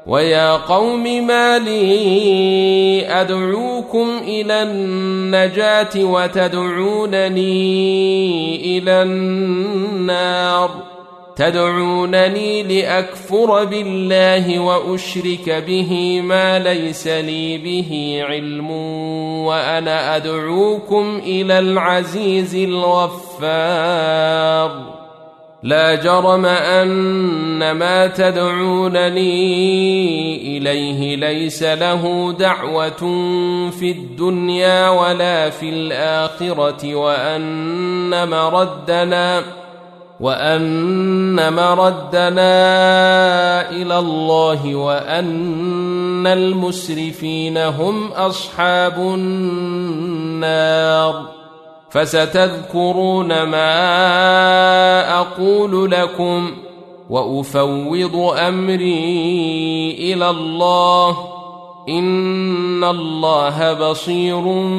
ويا قوم ما لي أدعوكم إلى النجاة وتدعونني إلى النار تدعونني لأكفر بالله وأشرك به ما ليس لي به علم وأنا أدعوكم إلى العزيز الغفار لا جرم أن ما تدعونني إليه ليس له دعوة في الدنيا ولا في الآخرة وأن مردنا إلى الله وأن المسرفين هم أصحاب النار فستذكرون ما أقول لكم وأفوض أمري إلى الله إن الله بصير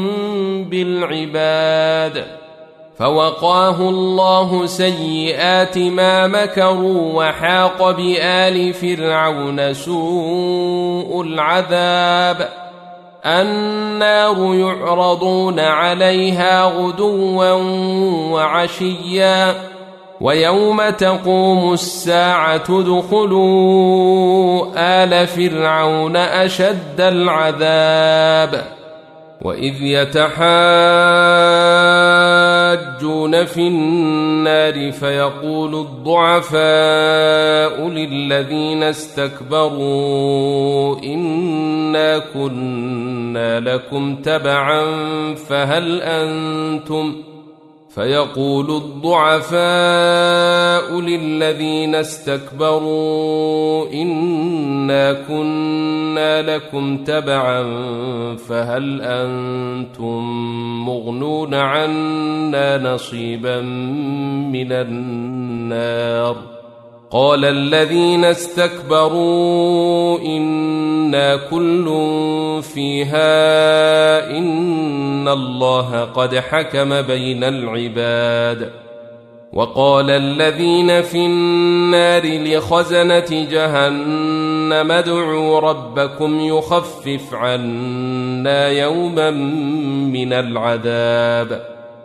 بالعباد فوقاه الله سيئات ما مكروا وحاق بآل فرعون سوء العذاب النار يعرضون عليها غدوا وعشيا ويوم تقوم الساعة ادخلوا آل فرعون أشد العذاب وإذ يتحاجون في النار فيقول الضعفاء للذين استكبروا إنا كنا لكم تبعا فيقول الضعفاء للذين استكبروا إنا كنا لكم تبعا فهل أنتم مغنون عنا نصيبا من النار قال الذين استكبروا إنا كل فيها إن الله قد حكم بين العباد وقال الذين في النار لخزنة جهنم ادعوا ربكم يخفف عنا يوما من العذاب